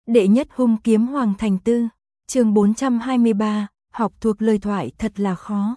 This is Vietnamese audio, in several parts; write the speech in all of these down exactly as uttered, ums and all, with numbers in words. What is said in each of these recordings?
Đệ nhất hung kiếm Hoàng Thành Tư, chương bốn trăm hai mươi ba, học thuộc lời thoại thật là khó.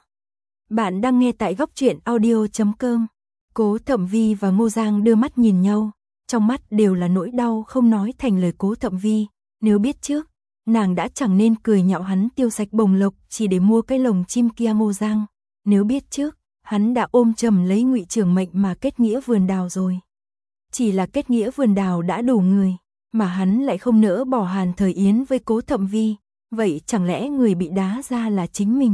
Bạn đang nghe tại góc truyện audio chấm com. Cố Thậm Vi và Ngô Giang đưa mắt nhìn nhau, trong mắt đều là nỗi đau không nói thành lời. Cố Thậm Vi, nếu biết trước, nàng đã chẳng nên cười nhạo hắn tiêu sạch bồng lộc chỉ để mua cái lồng chim kia. Ngô Giang, nếu biết trước, hắn đã ôm chầm lấy Ngụy Trường Mệnh mà kết nghĩa vườn đào rồi. Chỉ là kết nghĩa vườn đào đã đủ người, mà hắn lại không nỡ bỏ Hàn Thời Yến với Cố Thậm Vi, vậy chẳng lẽ người bị đá ra là chính mình?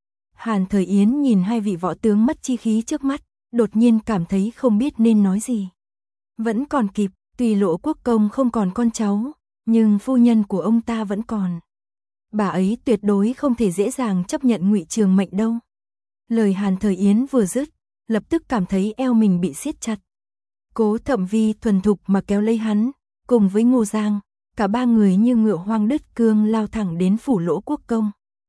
Hàn Thời Yến nhìn hai vị võ tướng mất chi khí trước mắt, đột nhiên cảm thấy không biết nên nói gì. Vẫn còn kịp, tuy Lỗ Quốc Công không còn con cháu, nhưng phu nhân của ông ta vẫn còn. Bà ấy tuyệt đối không thể dễ dàng chấp nhận Ngụy Trường Mệnh đâu. Lời Hàn Thời Yến vừa dứt, lập tức cảm thấy eo mình bị siết chặt. Cố Thậm Vi thuần thục mà kéo lấy hắn, cùng với Ngô Giang, cả ba người như ngựa hoang đứt cương lao thẳng đến phủ Lỗ Quốc Công.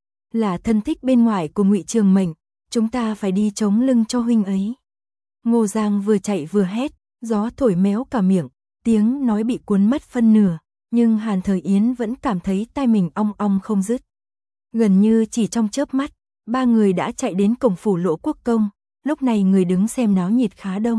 Là thân thích bên ngoài của Ngụy Trường Mệnh, chúng ta phải đi chống lưng cho huynh ấy. Ngô Giang vừa chạy vừa hét, gió thổi méo cả miệng, tiếng nói bị cuốn mất phân nửa, nhưng Hàn Thời Yến vẫn cảm thấy tai mình ong ong không dứt. Gần như chỉ trong chớp mắt, ba người đã chạy đến cổng phủ Lỗ Quốc Công, lúc này người đứng xem náo nhiệt khá đông.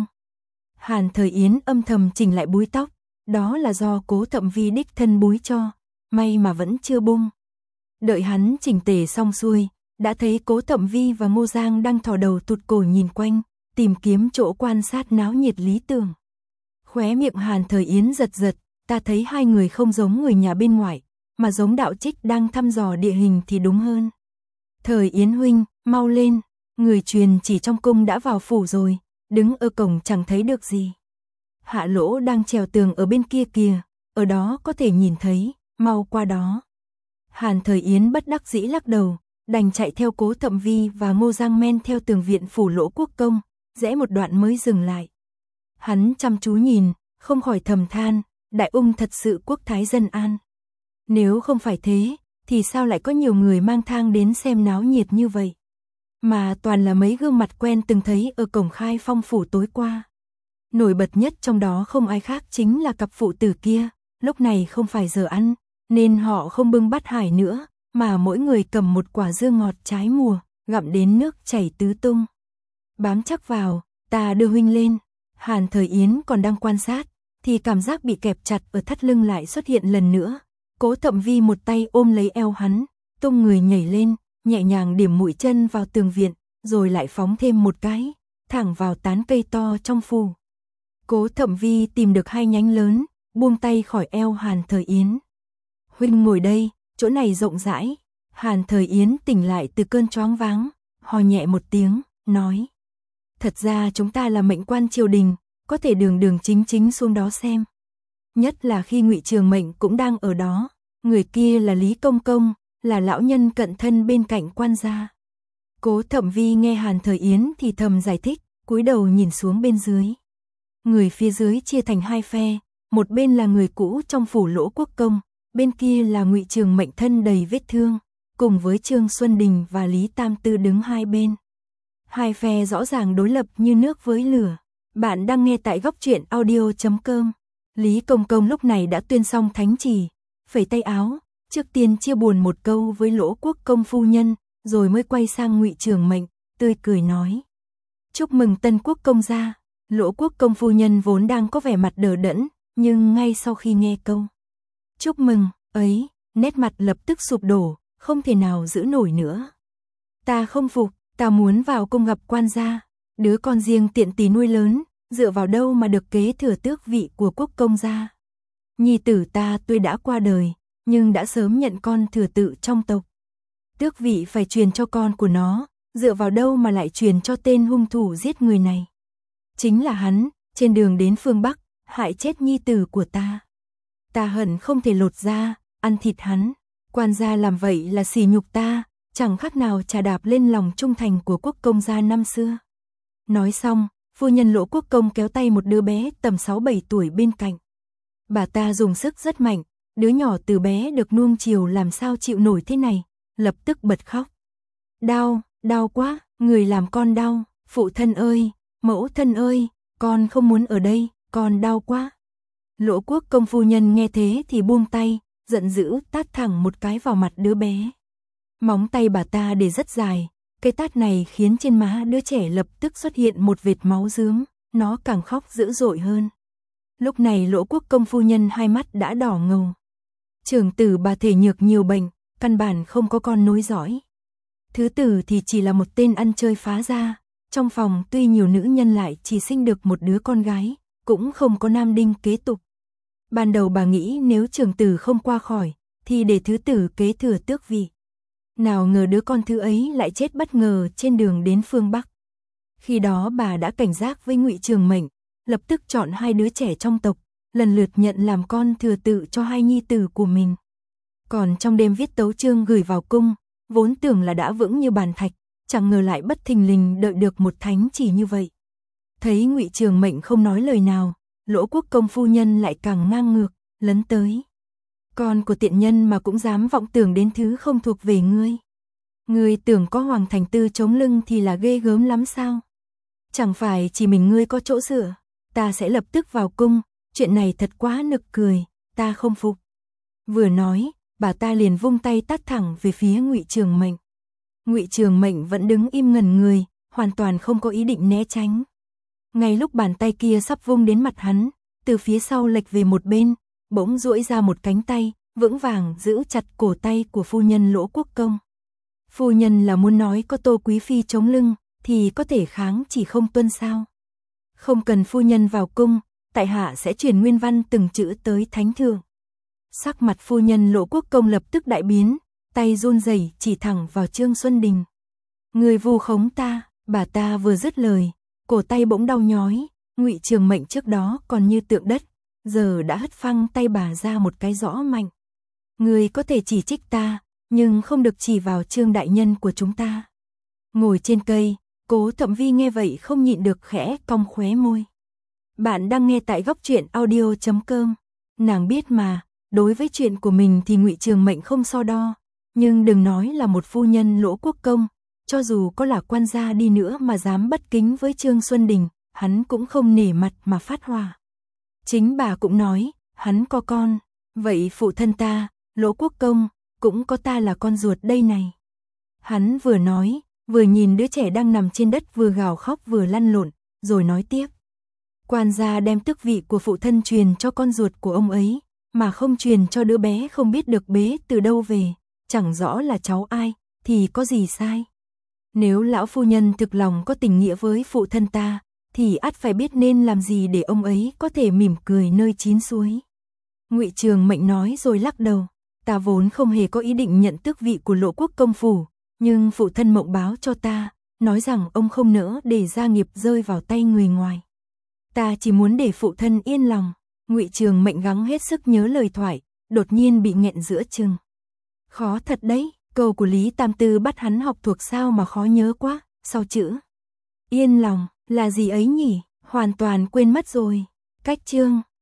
Hàn Thời Yến âm thầm chỉnh lại búi tóc, đó là do Cố Thậm Vi đích thân búi cho, may mà vẫn chưa bung. Đợi hắn chỉnh tề xong xuôi, đã thấy Cố Thậm Vi và Ngô Giang đang thò đầu tụt cổ nhìn quanh, tìm kiếm chỗ quan sát náo nhiệt lý tưởng. Khóe miệng Hàn Thời Yến giật giật, ta thấy hai người không giống người nhà bên ngoài, mà giống đạo trích đang thăm dò địa hình thì đúng hơn. Thời Yến huynh, mau lên, người truyền chỉ trong cung đã vào phủ rồi, đứng ở cổng chẳng thấy được gì. Hạ Lỗ đang trèo tường ở bên kia kìa, ở đó có thể nhìn thấy, mau qua đó. Hàn Thời Yến bất đắc dĩ lắc đầu, đành chạy theo Cố Thậm Vi và Ngô Giang men theo tường viện phủ Lỗ Quốc Công, rẽ một đoạn mới dừng lại. Hắn chăm chú nhìn, không khỏi thầm than, đại ung thật sự quốc thái dân an. Nếu không phải thế, thì sao lại có nhiều người mang thang đến xem náo nhiệt như vậy? Mà toàn là mấy gương mặt quen từng thấy ở cổng Khai Phong phủ tối qua. Nổi bật nhất trong đó không ai khác chính là cặp phụ tử kia, lúc này không phải giờ ăn, nên họ không bưng bát hải nữa, mà mỗi người cầm một quả dưa ngọt trái mùa, gặm đến nước chảy tứ tung. Bám chắc vào, ta đưa huynh lên. Hàn Thời Yến còn đang quan sát, thì cảm giác bị kẹp chặt ở thắt lưng lại xuất hiện lần nữa. Cố Thậm Vi một tay ôm lấy eo hắn, tung người nhảy lên, nhẹ nhàng điểm mũi chân vào tường viện, rồi lại phóng thêm một cái, thẳng vào tán cây to trong phủ. Cố Thậm Vi tìm được hai nhánh lớn, buông tay khỏi eo Hàn Thời Yến. Huynh ngồi đây, chỗ này rộng rãi. Hàn Thời Yến tỉnh lại từ cơn choáng váng, hò nhẹ một tiếng, nói. Thật ra chúng ta là mệnh quan triều đình, có thể đường đường chính chính xuống đó xem. Nhất là khi Ngụy Trường Mệnh cũng đang ở đó, người kia là Lý Công Công, là lão nhân cận thân bên cạnh quan gia. Cố Thậm Vi nghe Hàn Thời Yến thì thầm giải thích, cúi đầu nhìn xuống bên dưới. Người phía dưới chia thành hai phe, một bên là người cũ trong phủ Lỗ Quốc Công, bên kia là Ngụy Trường Mệnh thân đầy vết thương, cùng với Trương Xuân Đình và Lý Tam Tư đứng hai bên. Hai phe rõ ràng đối lập như nước với lửa. Bạn đang nghe tại góc truyện audio chấm com. Lý Công Công lúc này đã tuyên xong thánh chỉ, phẩy tay áo, trước tiên chia buồn một câu với Lỗ Quốc Công phu nhân, rồi mới quay sang Ngụy Trường Mệnh, tươi cười nói. Chúc mừng Tân Quốc Công gia. Lỗ Quốc Công phu nhân vốn đang có vẻ mặt đờ đẫn, nhưng ngay sau khi nghe câu chúc mừng ấy, nét mặt lập tức sụp đổ, không thể nào giữ nổi nữa. Ta không phục, ta muốn vào cung gặp quan gia, đứa con riêng tiện tí nuôi lớn, dựa vào đâu mà được kế thừa tước vị của Quốc Công gia. Nhi tử ta tuy đã qua đời, nhưng đã sớm nhận con thừa tự trong tộc. Tước vị phải truyền cho con của nó, dựa vào đâu mà lại truyền cho tên hung thủ giết người này. Chính là hắn, trên đường đến phương Bắc, hại chết nhi tử của ta. Ta hận không thể lột da, ăn thịt hắn. Quan gia làm vậy là sỉ nhục ta, chẳng khác nào trà đạp lên lòng trung thành của Quốc Công gia năm xưa. Nói xong, phu nhân Lỗ Quốc Công kéo tay một đứa bé tầm sáu bảy tuổi bên cạnh. Bà ta dùng sức rất mạnh, đứa nhỏ từ bé được nuông chiều làm sao chịu nổi thế này, lập tức bật khóc. Đau, đau quá, người làm con đau, phụ thân ơi, mẫu thân ơi, con không muốn ở đây, con đau quá. Lỗ Quốc Công phu nhân nghe thế thì buông tay, giận dữ tát thẳng một cái vào mặt đứa bé. Móng tay bà ta để rất dài, cái tát này khiến trên má đứa trẻ lập tức xuất hiện một vệt máu rướm, nó càng khóc dữ dội hơn. Lúc này Lỗ Quốc Công phu nhân hai mắt đã đỏ ngầu. Trưởng tử bà thể nhược nhiều bệnh, căn bản không có con nối dõi. Thứ tử thì chỉ là một tên ăn chơi phá gia, trong phòng tuy nhiều nữ nhân lại chỉ sinh được một đứa con gái, cũng không có nam đinh kế tục. Ban đầu bà nghĩ nếu trưởng tử không qua khỏi, thì để thứ tử kế thừa tước vị. Nào ngờ đứa con thứ ấy lại chết bất ngờ trên đường đến phương Bắc. Khi đó bà đã cảnh giác với Ngụy Trường Mệnh, lập tức chọn hai đứa trẻ trong tộc, lần lượt nhận làm con thừa tự cho hai nhi tử của mình. Còn trong đêm viết tấu chương gửi vào cung, vốn tưởng là đã vững như bàn thạch, chẳng ngờ lại bất thình lình đợi được một thánh chỉ như vậy. Thấy Ngụy Trường Mệnh không nói lời nào, Lỗ Quốc Công phu nhân lại càng ngang ngược, lấn tới. Con của tiện nhân mà cũng dám vọng tưởng đến thứ không thuộc về ngươi. Ngươi tưởng có Hoàng Thành Tư chống lưng thì là ghê gớm lắm sao? Chẳng phải chỉ mình ngươi có chỗ dựa, ta sẽ lập tức vào cung, chuyện này thật quá nực cười, ta không phục. Vừa nói, bà ta liền vung tay tát thẳng về phía Ngụy Trường Mệnh. Ngụy Trường Mệnh vẫn đứng im ngẩn người, hoàn toàn không có ý định né tránh. Ngay lúc bàn tay kia sắp vung đến mặt hắn, từ phía sau lệch về một bên, bỗng duỗi ra một cánh tay, vững vàng giữ chặt cổ tay của phu nhân Lỗ Quốc Công. Phu nhân là muốn nói có Tô Quý Phi chống lưng, thì có thể kháng chỉ không tuân sao. Không cần phu nhân vào cung, tại hạ sẽ truyền nguyên văn từng chữ tới thánh thượng. Sắc mặt phu nhân Lỗ Quốc Công lập tức đại biến, tay run rẩy chỉ thẳng vào Trương Xuân Đình. Người vu khống ta, bà ta vừa dứt lời, cổ tay bỗng đau nhói, Ngụy Trường Mệnh trước đó còn như tượng đất, giờ đã hất phăng tay bà ra một cái rõ mạnh. Người có thể chỉ trích ta, nhưng không được chỉ vào Trương đại nhân của chúng ta. Ngồi trên cây, Cố Thậm Vi nghe vậy không nhịn được khẽ cong khóe môi. Bạn đang nghe tại góc truyện audio chấm com. Nàng biết mà, đối với chuyện của mình thì Ngụy Trường Mệnh không so đo, nhưng đừng nói là một phu nhân Lỗ Quốc Công, cho dù có là quan gia đi nữa mà dám bất kính với Trương Xuân Đình, hắn cũng không nể mặt mà phát hỏa. Chính bà cũng nói, hắn có con, vậy phụ thân ta, Lỗ Quốc Công, cũng có ta là con ruột đây này. Hắn vừa nói, vừa nhìn đứa trẻ đang nằm trên đất vừa gào khóc vừa lăn lộn, rồi nói tiếp. Quan gia đem tước vị của phụ thân truyền cho con ruột của ông ấy, mà không truyền cho đứa bé không biết được bế từ đâu về, chẳng rõ là cháu ai, thì có gì sai. Nếu lão phu nhân thực lòng có tình nghĩa với phụ thân ta, thì ắt phải biết nên làm gì để ông ấy có thể mỉm cười nơi chín suối. Ngụy Trường Mệnh nói rồi lắc đầu, ta vốn không hề có ý định nhận tước vị của Lỗ Quốc Công phủ, nhưng phụ thân mộng báo cho ta, nói rằng ông không nỡ để gia nghiệp rơi vào tay người ngoài. Ta chỉ muốn để phụ thân yên lòng. Ngụy Trường Mệnh gắng hết sức nhớ lời thoại, đột nhiên bị nghẹn giữa chừng. Khó thật đấy, câu của Lý Tam Tư bắt hắn học thuộc sao mà khó nhớ quá, sau chữ yên lòng là gì ấy nhỉ, hoàn toàn quên mất rồi. Cách chương